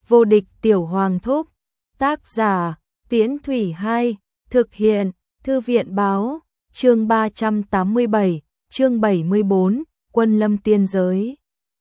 Vô địch tiểu hoàng thúc. Tác giả, Tiễn Thủy 2, thực hiện, Thư viện báo, chương 387, chương 74, Quân lâm tiên giới.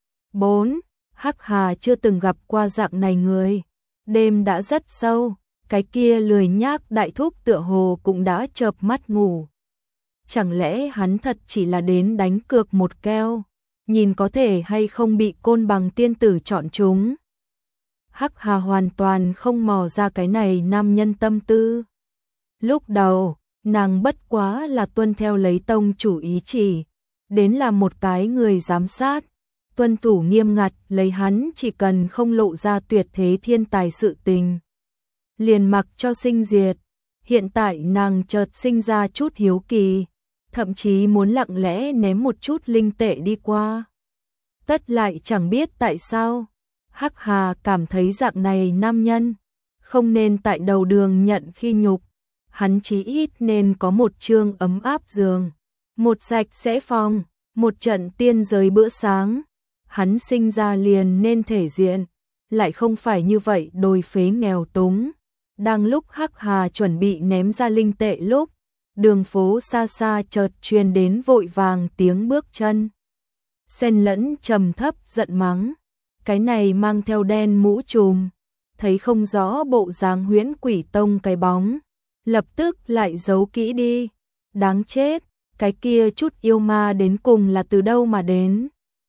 4. Hắc Hà chưa từng gặp qua dạng này người. Đêm đã rất sâu, cái kia lười nhác đại thúc tựa hồ cũng đã chợp mắt ngủ. Chẳng lẽ hắn thật chỉ là đến đánh cược một keo, nhìn có thể hay không bị Côn Bằng tiên tử chọn chúng. Hắc Hà hoàn toàn không mò ra cái này nam nhân tâm tư. Lúc đầu, nàng bất quá là tuân theo lấy tông chủ ý chỉ, đến là một cái người giám sát, tuân thủ nghiêm ngặt, lấy hắn chỉ cần không lộ ra tuyệt thế thiên tài sự tình, liền mặc cho sinh diệt. Hiện tại nàng chợt sinh ra chút hiếu kỳ, thậm chí muốn lặng lẽ ném một chút linh tệ đi qua. Tất lại chẳng biết tại sao, Hắc Hà cảm thấy dạng này nam nhân không nên tại đầu đường nhận khi nhục, hắn chí ít nên có một trương ấm áp giường, một sạch sẽ phòng, một trận tiên giới bữa sáng. Hắn sinh ra liền nên thể diện, lại không phải như vậy đồi phế nghèo túng. Đang lúc Hắc Hà chuẩn bị ném ra linh tệ lúc, đường phố xa xa chợt truyền đến vội vàng tiếng bước chân, xen lẫn trầm thấp giận mắng. Cái này mang theo đen mũ trùm, thấy không rõ bộ dáng Huyễn Quỷ Tông cái bóng, lập tức lại giấu kỹ đi. Đáng chết, cái kia chút yêu ma đến cùng là từ đâu mà đến?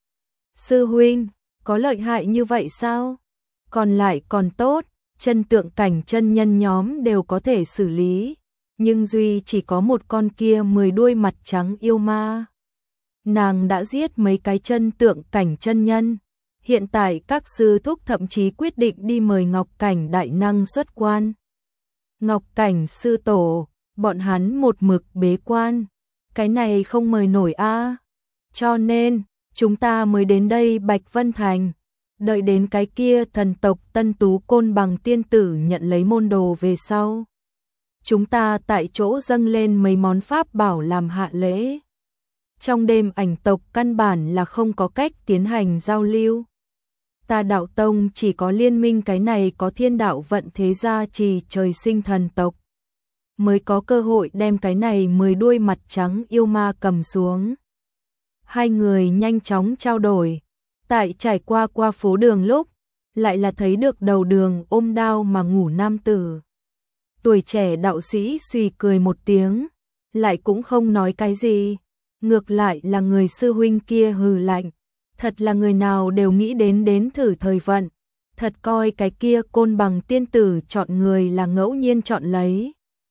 Sư huynh, có lợi hại như vậy sao? Còn lại còn tốt, chân tượng cảnh chân nhân nhóm đều có thể xử lý, nhưng duy chỉ có một con kia 10 đuôi mặt trắng yêu ma. Nàng đã giết mấy cái chân tượng cảnh chân nhân. Hiện tại các sư thúc thậm chí quyết định đi mời Ngọc Cảnh đại năng xuất quan. Ngọc Cảnh sư tổ, bọn hắn một mực bế quan, cái này không mời nổi a. Cho nên, chúng ta mới đến đây Bạch Vân Thành, đợi đến cái kia thần tộc Tân Tú Côn Bằng tiên tử nhận lấy môn đồ về sau. Chúng ta tại chỗ dâng lên mấy món pháp bảo làm hạ lễ. Trong đêm ảnh tộc căn bản là không có cách tiến hành giao lưu. Ta đạo tông chỉ có liên minh cái này có thiên đạo vận thế gia trì trời sinh thần tộc, mới có cơ hội đem cái này 10 đuôi mặt trắng yêu ma cầm xuống. Hai người nhanh chóng trao đổi, tại trải qua phố đường lúc, lại là thấy được đầu đường ôm đao mà ngủ nam tử. Tuổi trẻ đạo sĩ suy cười một tiếng, lại cũng không nói cái gì, ngược lại là người sư huynh kia hừ lạnh. Thật là người nào đều nghĩ đến thử thời vận, thật coi cái kia Côn Bằng tiên tử chọn người là ngẫu nhiên chọn lấy.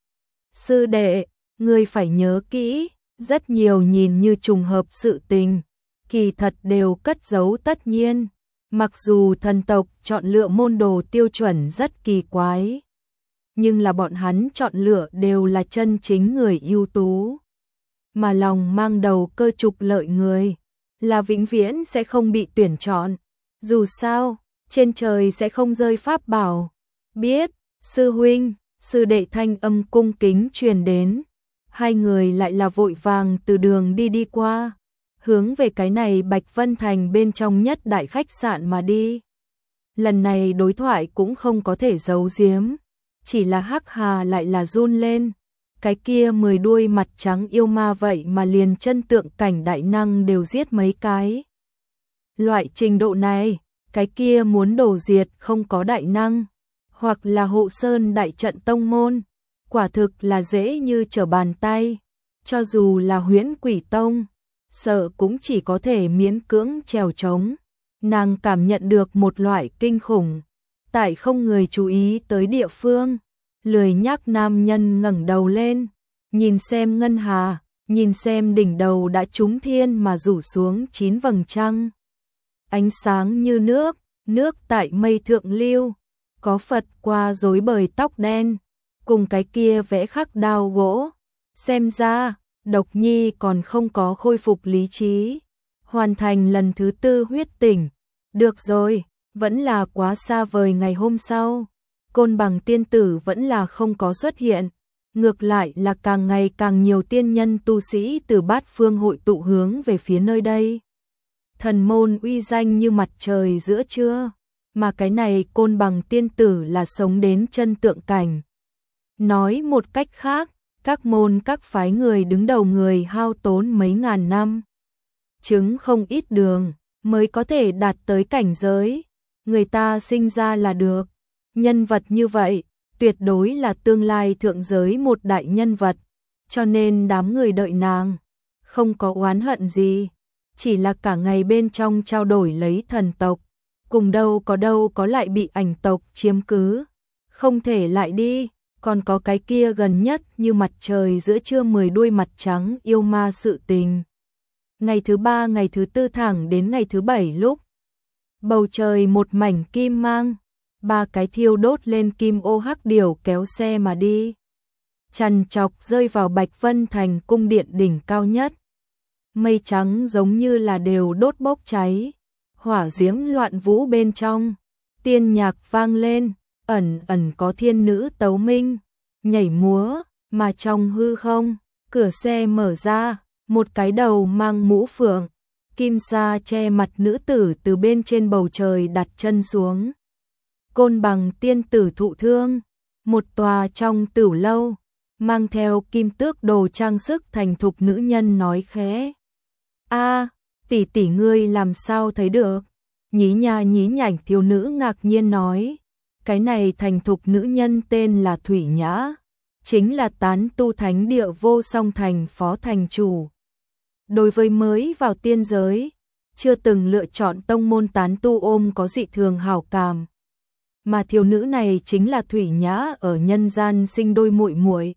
Sư đệ, ngươi phải nhớ kỹ, rất nhiều nhìn như trùng hợp sự tình, kỳ thật đều cất giấu tất nhiên. Mặc dù thần tộc chọn lựa môn đồ tiêu chuẩn rất kỳ quái, nhưng là bọn hắn chọn lựa đều là chân chính người ưu tú, mà lòng mang đầu cơ trục lợi người là vĩnh viễn sẽ không bị tuyển chọn. Dù sao, trên trời sẽ không rơi pháp bảo. Biết, sư huynh, sư đệ thanh âm cung kính truyền đến. Hai người lại là vội vàng từ đường đi qua, hướng về cái này Bạch Vân Thành bên trong nhất đại khách sạn mà đi. Lần này đối thoại cũng không có thể giấu giếm, chỉ là Hắc Hà lại là run lên. Cái kia 10 đuôi mặt trắng yêu ma vậy mà liền chân tượng cảnh đại năng đều giết mấy cái. Loại trình độ này, cái kia muốn đổ diệt không có đại năng, hoặc là hộ sơn đại trận tông môn, quả thực là dễ như trở bàn tay. Cho dù là Huyễn Quỷ Tông, sợ cũng chỉ có thể miễn cưỡng trèo trống. Nàng cảm nhận được một loại kinh khủng, tại không người chú ý tới địa phương. Lười nhác nam nhân ngẩng đầu lên, nhìn xem ngân hà, nhìn xem đỉnh đầu đã trúng thiên mà rủ xuống 9 vầng trăng. Ánh sáng như nước tại mây thượng lưu, có Phật qua rối bời tóc đen, cùng cái kia vẽ khắc đao gỗ. Xem ra, Độc Nhi còn không có khôi phục lý trí, hoàn thành lần thứ 4 huyết tỉnh. Được rồi, vẫn là quá xa vời ngày hôm sau. Côn Bằng tiên tử vẫn là không có xuất hiện, ngược lại là càng ngày càng nhiều tiên nhân tu sĩ từ bát phương hội tụ hướng về phía nơi đây. Thần môn uy danh như mặt trời giữa trưa, mà cái này Côn Bằng tiên tử là sống đến chân tượng cảnh. Nói một cách khác, các môn các phái người đứng đầu người hao tốn mấy ngàn năm, chứng không ít đường, mới có thể đạt tới cảnh giới. Người ta sinh ra là được. Nhân vật như vậy, tuyệt đối là tương lai thượng giới một đại nhân vật, cho nên đám người đợi nàng, không có oán hận gì, chỉ là cả ngày bên trong trao đổi lấy thần tộc, cùng đâu có lại bị ảnh tộc chiếm cứ, không thể lại đi, còn có cái kia gần nhất như mặt trời giữa trưa 10 đuôi mặt trắng yêu ma sự tình. Ngày thứ 3 ngày thứ 4 thẳng đến ngày thứ 7 lúc bầu trời một mảnh kim mang, 3 cái thiêu đốt lên kim ô hắc điểu kéo xe mà đi. Chằn chọc rơi vào Bạch Vân Thành cung điện đỉnh cao nhất. Mây trắng giống như là đều đốt bốc cháy, hỏa diễm loạn vũ bên trong, tiên nhạc vang lên, ẩn ẩn có thiên nữ tấu minh, nhảy múa, mà trong hư không, cửa xe mở ra, một cái đầu mang mũ phượng, kim sa che mặt nữ tử từ bên trên bầu trời đặt chân xuống. Côn Bằng tiên tử thụ thương, một tòa trong tửu lâu, mang theo kim tước đồ trang sức thành thục nữ nhân nói khẽ. A, tỷ tỷ ngươi làm sao thấy được? Nhí nha nhí nhảnh thiếu nữ ngạc nhiên nói. Cái này thành thục nữ nhân tên là Thủy Nhã, chính là tán tu thánh địa Vô Song Thành phó thành chủ. Đối với mới vào tiên giới, chưa từng lựa chọn tông môn tán tu ôm có dị thường hảo cảm. Mà thiếu nữ này chính là Thủy Nhã ở nhân gian sinh đôi muội muội,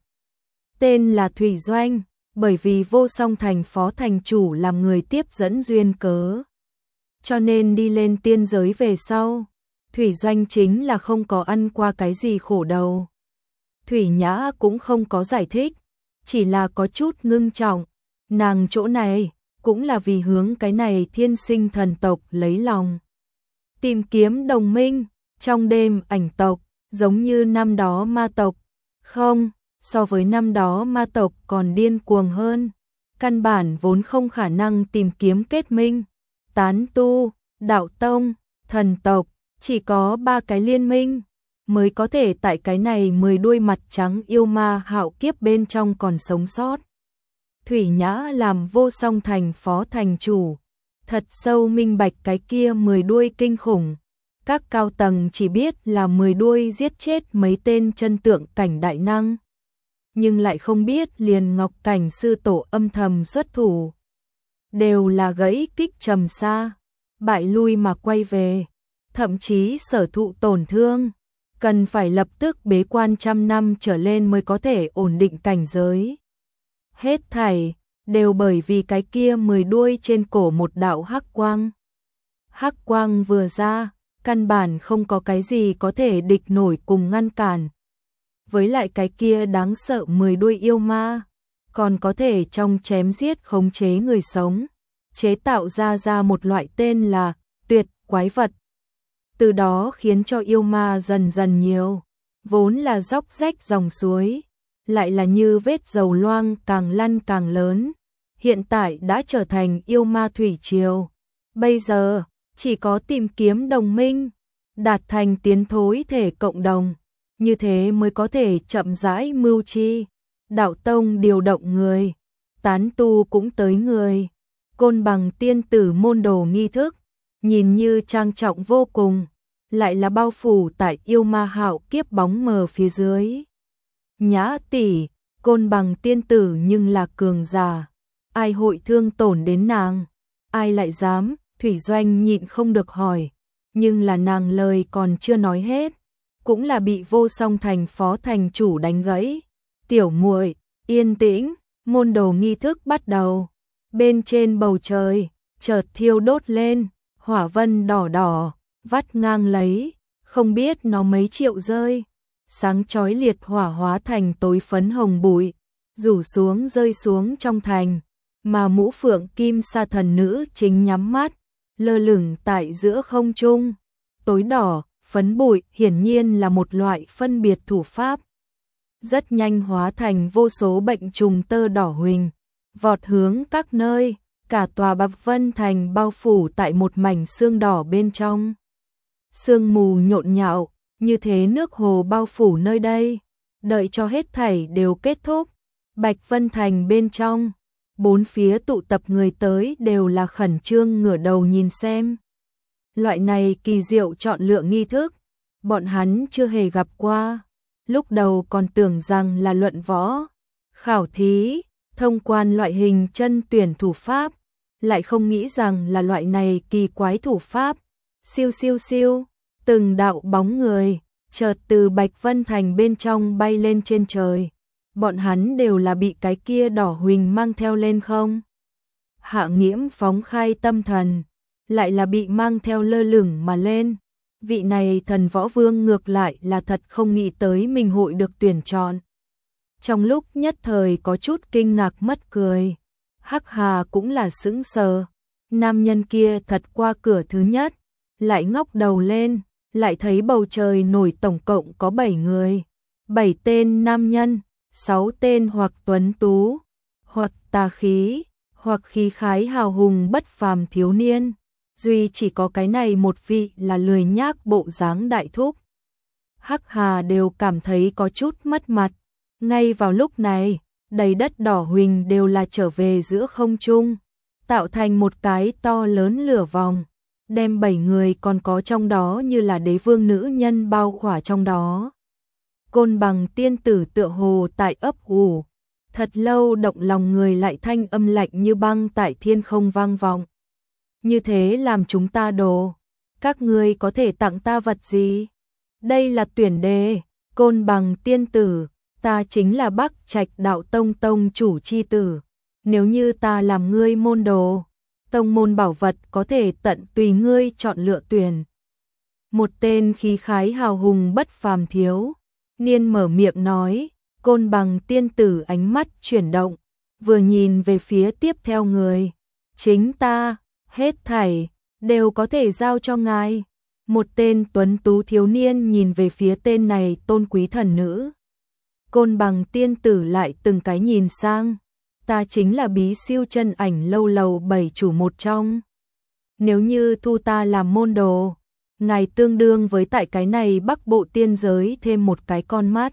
tên là Thủy Doanh, bởi vì Vô Song Thành phó thành chủ làm người tiếp dẫn duyên cớ, cho nên đi lên tiên giới về sau, Thủy Doanh chính là không có ăn qua cái gì khổ đầu. Thủy Nhã cũng không có giải thích, chỉ là có chút ngưng trọng, nàng chỗ này cũng là vì hướng cái này thiên sinh thần tộc lấy lòng. Tìm kiếm đồng minh, trong đêm ảnh tộc, giống như năm đó ma tộc, không, so với năm đó ma tộc còn điên cuồng hơn, căn bản vốn không khả năng tìm kiếm kết minh. Tán tu, đạo tông, thần tộc, chỉ có 3 cái liên minh, mới có thể tại cái này 10 đuôi mặt trắng yêu ma hạo kiếp bên trong còn sống sót. Thủy Nhã làm Vô Song Thành phó thành chủ, thật sâu minh bạch cái kia 10 đuôi kinh khủng. Các cao tầng chỉ biết là 10 đuôi giết chết mấy tên chân tượng cảnh đại năng, nhưng lại không biết liền Ngọc Cảnh sư tổ âm thầm xuất thủ, đều là gãy kích trầm xa, bại lui mà quay về, thậm chí sở thụ tổn thương, cần phải lập tức bế quan 100 năm trở lên mới có thể ổn định cảnh giới. Hết thảy đều bởi vì cái kia 10 đuôi trên cổ một đạo hắc quang. Hắc quang vừa ra, căn bản không có cái gì có thể địch nổi cùng ngăn cản. Với lại cái kia đáng sợ 10 đuôi yêu ma, còn có thể trong chém giết khống chế người sống, chế tạo ra một loại tên là tuyệt quái vật. Từ đó khiến cho yêu ma dần dần nhiều, vốn là róc rách dòng suối, lại là như vết dầu loang càng lăn càng lớn, hiện tại đã trở thành yêu ma thủy triều. Bây giờ, chỉ có tìm kiếm đồng minh, đạt thành tiến thối thể cộng đồng, như thế mới có thể chậm rãi mưu chi. Đạo tông điều động người, tán tu cũng tới người. Côn Bằng tiên tử môn đồ nghi thức, nhìn như trang trọng vô cùng, lại là bao phủ tại yêu ma hạo kiếp bóng mờ phía dưới. Nhã tỷ, Côn Bằng tiên tử nhưng là cường giả, ai hội thương tổn đến nàng, ai lại dám? Thủy Doanh nhịn không được hỏi, nhưng là nàng lời còn chưa nói hết, cũng là bị Vô Song Thành phó thành chủ đánh gãy. Tiểu muội, yên tĩnh, môn đồ nghi thức bắt đầu. Bên trên bầu trời, chợt thiêu đốt lên, hỏa vân đỏ đỏ, vắt ngang lấy, không biết nó mấy triệu rơi. Sáng chói liệt hỏa hóa thành tối phấn hồng bụi, rủ xuống rơi xuống trong thành, mà mũ phượng kim sa thần nữ chính nhắm mắt, lơ lửng tại giữa không trung. Tối đỏ, phấn bụi hiển nhiên là một loại phân biệt thủ pháp. Rất nhanh hóa thành vô số bệnh trùng tơ đỏ huỳnh, vọt hướng các nơi, cả tòa Bạch Vân Thành bao phủ tại một mảnh sương đỏ bên trong. Sương mù nhộn nhạo, như thế nước hồ bao phủ nơi đây. Đợi cho hết thảy đều kết thúc, Bạch Vân Thành bên trong, bốn phía tụ tập người tới đều là khẩn trương ngửa đầu nhìn xem. Loại này kỳ diệu chọn lựa nghi thức, bọn hắn chưa hề gặp qua. Lúc đầu còn tưởng rằng là luận võ, khảo thí, thông quan loại hình chân tuyển thủ pháp, lại không nghĩ rằng là loại này kỳ quái thủ pháp. Siêu siêu siêu, từng đạo bóng người chợt từ Bạch Vân Thành bên trong bay lên trên trời. Bọn hắn đều là bị cái kia đỏ huỳnh mang theo lên không? Hạ Nghiễm phóng khai tâm thần, lại là bị mang theo lơ lửng mà lên. Vị này thần võ vương ngược lại là thật không nghĩ tới mình hội được tuyển chọn. Trong lúc nhất thời có chút kinh ngạc mất cười, Hắc Hà cũng là sững sờ. Nam nhân kia thật qua cửa thứ nhất, lại ngóc đầu lên, lại thấy bầu trời nổi tổng cộng có 7 người. 7 tên nam nhân, 6 tên hoặc tuấn tú, hoặc tà khí, hoặc khí khái hào hùng bất phàm thiếu niên. Duy chỉ có cái này một vị là lười nhác bộ dáng đại thúc. Hắc Hà đều cảm thấy có chút mất mặt. Ngay vào lúc này, đầy đất đỏ huỳnh đều là trở về giữa không trung, tạo thành một cái to lớn lửa vòng, đem 7 người còn có trong đó như là đế vương nữ nhân bao khỏa trong đó. Côn Bằng tiên tử tựa hồ tại ấp ủ, thật lâu động lòng người lại thanh âm lạnh như băng tại thiên không vang vọng. Như thế làm chúng ta đồ, các ngươi có thể tặng ta vật gì? Đây là tuyển đề, Côn Bằng tiên tử, ta chính là Bắc Trạch Đạo Tông tông chủ chi tử, nếu như ta làm ngươi môn đồ, tông môn bảo vật có thể tận tùy ngươi chọn lựa tuyển. Một tên khí khái hào hùng bất phàm thiếu niên mở miệng nói. Côn Bằng tiên tử ánh mắt chuyển động, vừa nhìn về phía tiếp theo người. Chính ta, hết thảy đều có thể giao cho ngài. Một tên tuấn tú thiếu niên nhìn về phía tên này tôn quý thần nữ. Côn Bằng tiên tử lại từng cái nhìn sang. Ta chính là Bí Siêu Chân Ảnh lâu lầu 7 chủ một trong. Nếu như thu ta làm môn đồ, ngài tương đương với tại cái này Bắc Bộ tiên giới thêm một cái con mắt.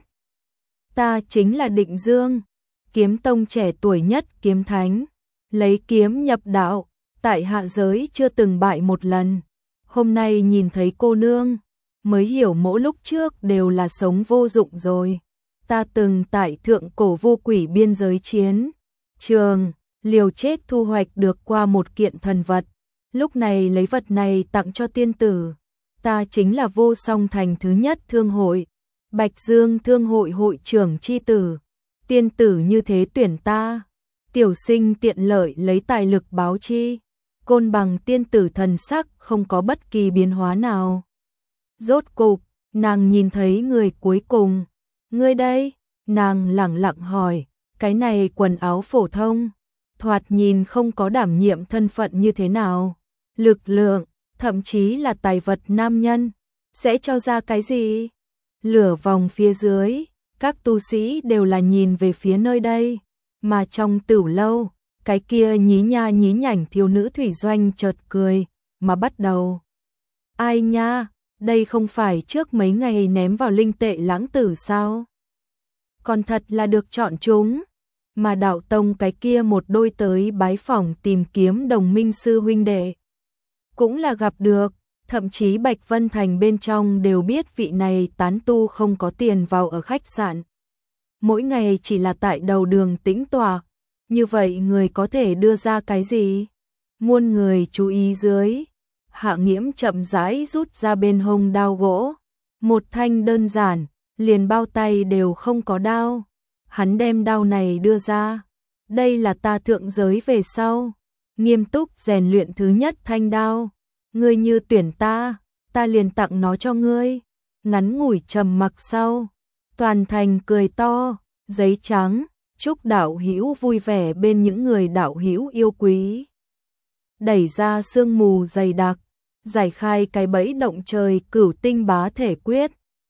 Ta chính là Định Dương, kiếm tông trẻ tuổi nhất kiếm thánh, lấy kiếm nhập đạo, tại hạ giới chưa từng bại một lần. Hôm nay nhìn thấy cô nương, mới hiểu mỗi lúc trước đều là sống vô dụng rồi. Ta từng tại thượng cổ vô quỷ biên giới chiến trường, liều chết thu hoạch được qua một kiện thần vật. Lúc này lấy vật này tặng cho tiên tử. Ta chính là Vô Song Thành thứ nhất thương hội, Bạch Dương thương hội hội trưởng chi tử. Tiên tử như thế tuyển ta, tiểu sinh tiện lợi lấy tài lực báo chi. Côn Bằng tiên tử thần sắc không có bất kỳ biến hóa nào. Rốt cục, nàng nhìn thấy người cuối cùng. Ngươi đây? Nàng lẳng lặng hỏi. Cái này quần áo phổ thông, thoạt nhìn không có đảm nhiệm thân phận như thế nào. Lực lượng, thậm chí là tài vật nam nhân, sẽ cho ra cái gì? Lửa vòng phía dưới, các tu sĩ đều là nhìn về phía nơi đây, mà trong tửu lâu, cái kia nhí nha nhí nhảnh thiếu nữ thủy doanh chợt cười, mà bắt đầu. Ai nha, đây không phải trước mấy ngày ném vào linh tệ lãng tử sao? Còn thật là được chọn chúng, mà đạo tông cái kia một đôi tới bái phỏng tìm kiếm đồng minh sư huynh đệ. Cũng là gặp được, thậm chí Bạch Vân Thành bên trong đều biết vị này tán tu không có tiền vào ở khách sạn. Mỗi ngày chỉ là tại đầu đường tĩnh tọa, như vậy người có thể đưa ra cái gì? Muôn người chú ý dưới, Hạ Nghiễm chậm rãi rút ra bên hông đao gỗ, một thanh đơn giản, liền bao tay đều không có đao. Hắn đem đao này đưa ra, đây là ta thượng giới về sau, nghiêm túc rèn luyện thứ nhất thanh đao. Ngươi như tuyển ta, ta liền tặng nó cho ngươi. Ngắn ngủi trầm mặc sau, toàn thành cười to, giấy trắng, chúc đạo hữu vui vẻ bên những người đạo hữu yêu quý. Đẩy ra sương mù dày đặc, giải khai cái bẫy động trời cửu tinh bá thể quyết.